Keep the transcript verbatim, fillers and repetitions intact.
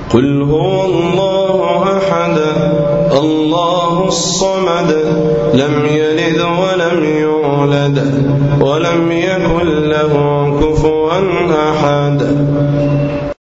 قل هو الله أحد الله الصمد لم يلد ولم يولد ولم يكن له كفوا أحد